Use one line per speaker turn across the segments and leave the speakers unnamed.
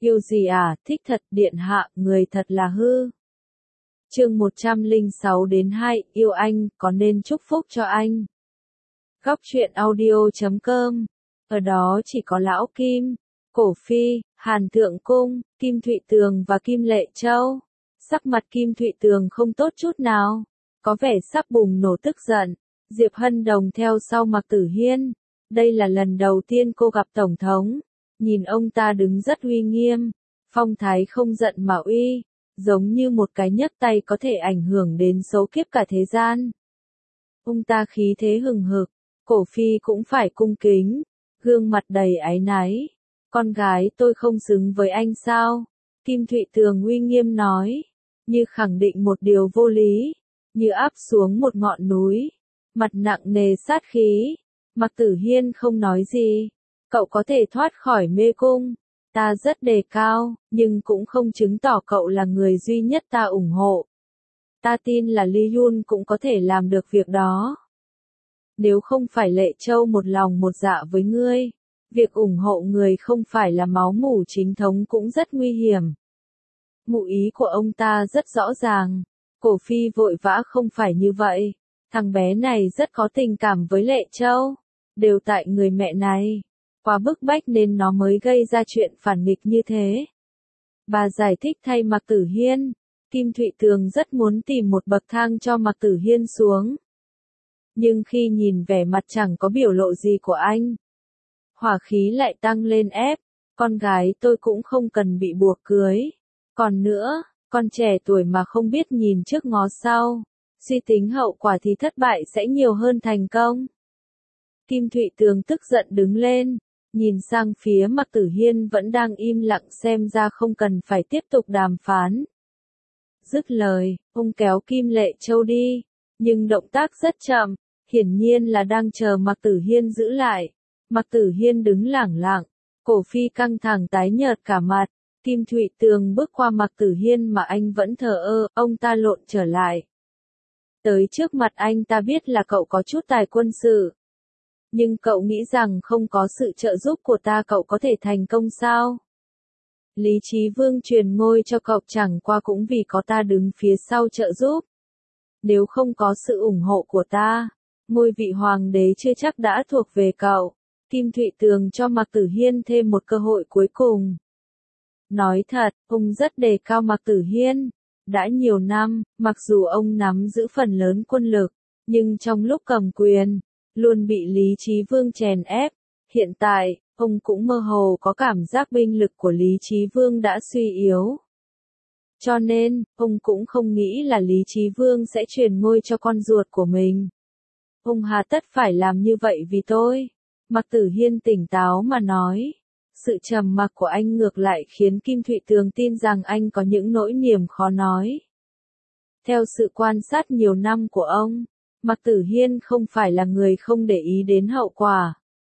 Yêu gì à, thích thật, điện hạ, người thật là hư. Chương 106 đến 2, yêu anh, có nên chúc phúc cho anh. Góc truyện audio.com. Ở đó chỉ có Lão Kim, Cổ Phi, Hàn Thượng Cung, Kim Thụy Tường và Kim Lệ Châu. Sắc mặt Kim Thụy Tường không tốt chút nào, có vẻ sắp bùng nổ tức giận. Diệp Hân Đồng theo sau Mạc Tử Hiên. Đây là lần đầu tiên cô gặp Tổng thống. Nhìn ông ta đứng rất uy nghiêm, phong thái không giận mà uy, giống như một cái nhấc tay có thể ảnh hưởng đến số kiếp cả thế gian. Ông ta khí thế hừng hực, Cổ Phi cũng phải cung kính, gương mặt đầy áy náy. Con gái tôi không xứng với anh sao? Kim Thụy Tường uy nghiêm nói, như khẳng định một điều vô lý, như áp xuống một ngọn núi, mặt nặng nề sát khí. Mạc Tử Hiên không nói gì. Cậu có thể thoát khỏi mê cung, ta rất đề cao, nhưng cũng không chứng tỏ cậu là người duy nhất ta ủng hộ. Ta tin là Ly Yun cũng có thể làm được việc đó. Nếu không phải Lệ Châu một lòng một dạ với ngươi, việc ủng hộ người không phải là máu mủ chính thống cũng rất nguy hiểm. Ngụ ý của ông ta rất rõ ràng, Cổ Phi vội vã không phải như vậy, thằng bé này rất có tình cảm với Lệ Châu, đều tại người mẹ này. Quá bức bách nên nó mới gây ra chuyện phản nghịch như thế. Bà giải thích thay Mạc Tử Hiên, Kim Thụy Tường rất muốn tìm một bậc thang cho Mạc Tử Hiên xuống. Nhưng khi nhìn vẻ mặt chẳng có biểu lộ gì của anh, hỏa khí lại tăng lên ép, con gái tôi cũng không cần bị buộc cưới. Còn nữa, con trẻ tuổi mà không biết nhìn trước ngó sau, suy tính hậu quả thì thất bại sẽ nhiều hơn thành công. Kim Thụy Tường tức giận đứng lên, nhìn sang phía Mạc Tử Hiên vẫn đang im lặng xem ra không cần phải tiếp tục đàm phán. Dứt lời, ông kéo Kim Lệ Châu đi, nhưng động tác rất chậm, hiển nhiên là đang chờ Mạc Tử Hiên giữ lại. Mạc Tử Hiên đứng lẳng lặng, Cổ Phi căng thẳng tái nhợt cả mặt, Kim Thụy Tường bước qua Mạc Tử Hiên mà anh vẫn thờ ơ, ông ta lộn trở lại. Tới trước mặt anh ta biết là cậu có chút tài quân sự. Nhưng cậu nghĩ rằng không có sự trợ giúp của ta cậu có thể thành công sao? Lý Chí Vương truyền ngôi cho cậu chẳng qua cũng vì có ta đứng phía sau trợ giúp. Nếu không có sự ủng hộ của ta, ngôi vị hoàng đế chưa chắc đã thuộc về cậu. Kim Thụy Tường cho Mạc Tử Hiên thêm một cơ hội cuối cùng. Nói thật, ông rất đề cao Mạc Tử Hiên. Đã nhiều năm, mặc dù ông nắm giữ phần lớn quân lực, nhưng trong lúc cầm quyền, luôn bị Lý Chí Vương chèn ép. Hiện tại, ông cũng mơ hồ có cảm giác binh lực của Lý Chí Vương đã suy yếu. Cho nên, ông cũng không nghĩ là Lý Chí Vương sẽ truyền ngôi cho con ruột của mình. Ông hà tất phải làm như vậy vì tôi. Mạc Tử Hiên tỉnh táo mà nói. Sự trầm mặc của anh ngược lại khiến Kim Thụy Tường tin rằng anh có những nỗi niềm khó nói. Theo sự quan sát nhiều năm của ông, Mạc Tử Hiên không phải là người không để ý đến hậu quả.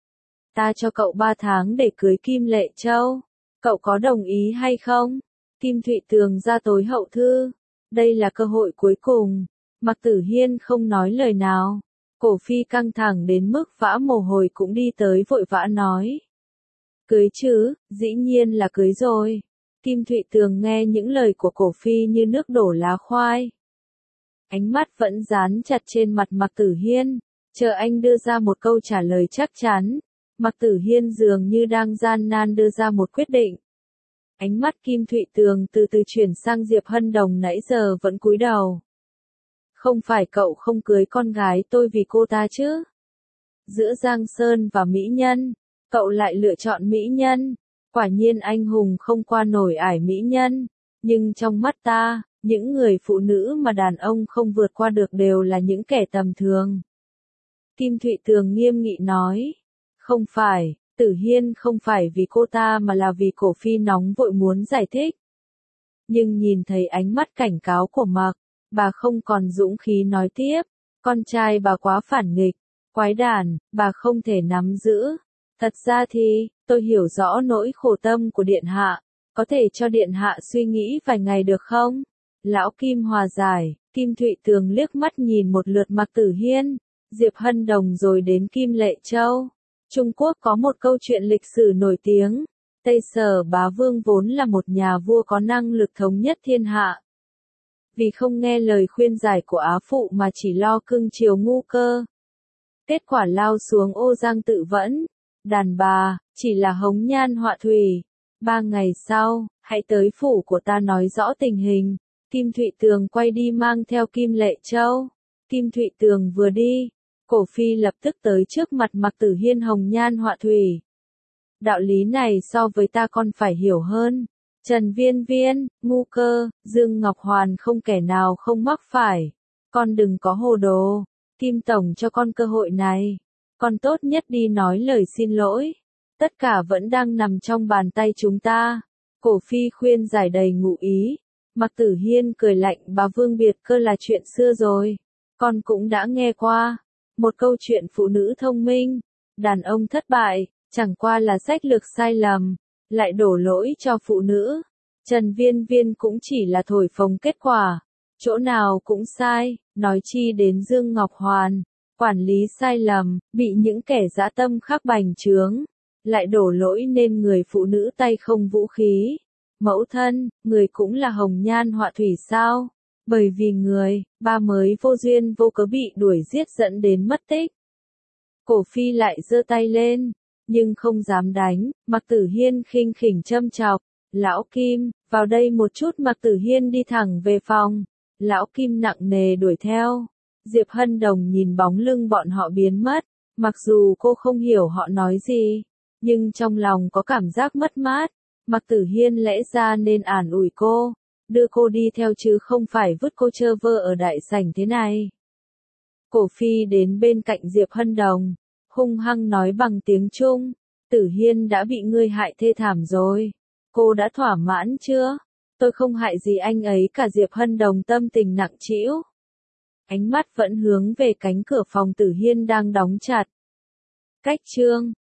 Ta cho cậu 3 tháng để cưới Kim Lệ Châu. Cậu có đồng ý hay không? Kim Thụy Tường ra tối hậu thư. Đây là cơ hội cuối cùng. Mạc Tử Hiên không nói lời nào. Cổ Phi căng thẳng đến mức vã mồ hôi cũng đi tới vội vã nói. Cưới chứ, dĩ nhiên là cưới rồi. Kim Thụy Tường nghe những lời của Cổ Phi như nước đổ lá khoai. Ánh mắt vẫn dán chặt trên mặt Mạc Tử Hiên, chờ anh đưa ra một câu trả lời chắc chắn. Mạc Tử Hiên dường như đang gian nan đưa ra một quyết định. Ánh mắt Kim Thụy Tường từ từ chuyển sang Diệp Hân Đồng nãy giờ vẫn cúi đầu. Không phải cậu không cưới con gái tôi vì cô ta chứ? Giữa Giang Sơn và Mỹ Nhân, cậu lại lựa chọn Mỹ Nhân. Quả nhiên anh hùng không qua nổi ải Mỹ Nhân. Nhưng trong mắt ta, những người phụ nữ mà đàn ông không vượt qua được đều là những kẻ tầm thường. Kim Thụy Tường nghiêm nghị nói. Không phải, Tử Hiên không phải vì cô ta mà là vì Cổ Phi nóng vội muốn giải thích. Nhưng nhìn thấy ánh mắt cảnh cáo của Mạc, bà không còn dũng khí nói tiếp. Con trai bà quá phản nghịch, quái đản, bà không thể nắm giữ. Thật ra thì, tôi hiểu rõ nỗi khổ tâm của Điện Hạ. Có thể cho Điện Hạ suy nghĩ vài ngày được không? Lão Kim hòa giải, Kim Thụy Tường liếc mắt nhìn một lượt Mạc Tử Hiên, Diệp Hân Đồng rồi đến Kim Lệ Châu. Trung Quốc có một câu chuyện lịch sử nổi tiếng, Tây Sở Bá Vương vốn là một nhà vua có năng lực thống nhất thiên hạ. Vì không nghe lời khuyên giải của Á Phụ mà chỉ lo cưng chiều Ngu Cơ. Kết quả lao xuống ô giang tự vẫn. Đàn bà, chỉ là hống nhan họa thủy. 3 ngày sau, hãy tới phủ của ta nói rõ tình hình. Kim Thụy Tường quay đi mang theo Kim Lệ Châu. Kim Thụy Tường vừa đi, Cổ Phi lập tức tới trước mặt Mạc Tử Hiên hồng nhan họa thủy. Đạo lý này so với ta con phải hiểu hơn. Trần Viên Viên, Ngu Cơ, Dương Ngọc Hoàn không kẻ nào không mắc phải. Con đừng có hồ đồ. Kim Tổng cho con cơ hội này. Con tốt nhất đi nói lời xin lỗi. Tất cả vẫn đang nằm trong bàn tay chúng ta. Cổ Phi khuyên giải đầy ngụ ý. Mạc Tử Hiên cười lạnh, Bá Vương biệt cơ là chuyện xưa rồi. Con cũng đã nghe qua. Một câu chuyện phụ nữ thông minh, đàn ông thất bại, chẳng qua là sách lược sai lầm, lại đổ lỗi cho phụ nữ. Trần Viên Viên cũng chỉ là thổi phồng kết quả. Chỗ nào cũng sai, nói chi đến Dương Ngọc Hoàn. Quản lý sai lầm, bị những kẻ dã tâm khác bành trướng. Lại đổ lỗi nên người phụ nữ tay không vũ khí. Mẫu thân, người cũng là hồng nhan họa thủy sao? Bởi vì người, ba mới vô duyên vô cớ bị đuổi giết dẫn đến mất tích. Cổ Phi lại giơ tay lên, nhưng không dám đánh. Mạc Tử Hiên khinh khỉnh châm chọc. Lão Kim, vào đây một chút. Mạc Tử Hiên đi thẳng về phòng. Lão Kim nặng nề đuổi theo. Diệp Hân Đồng nhìn bóng lưng bọn họ biến mất. Mặc dù cô không hiểu họ nói gì, nhưng trong lòng có cảm giác mất mát. Mạc Tử Hiên lẽ ra nên an ủi cô, đưa cô đi theo chứ không phải vứt cô trơ vơ ở đại sảnh thế này. Cổ Phi đến bên cạnh Diệp Hân Đồng, hung hăng nói bằng tiếng Trung, Tử Hiên đã bị ngươi hại thê thảm rồi. Cô đã thỏa mãn chưa? Tôi không hại gì anh ấy cả. Diệp Hân Đồng tâm tình nặng trĩu. Ánh mắt vẫn hướng về cánh cửa phòng Tử Hiên đang đóng chặt. Cách chương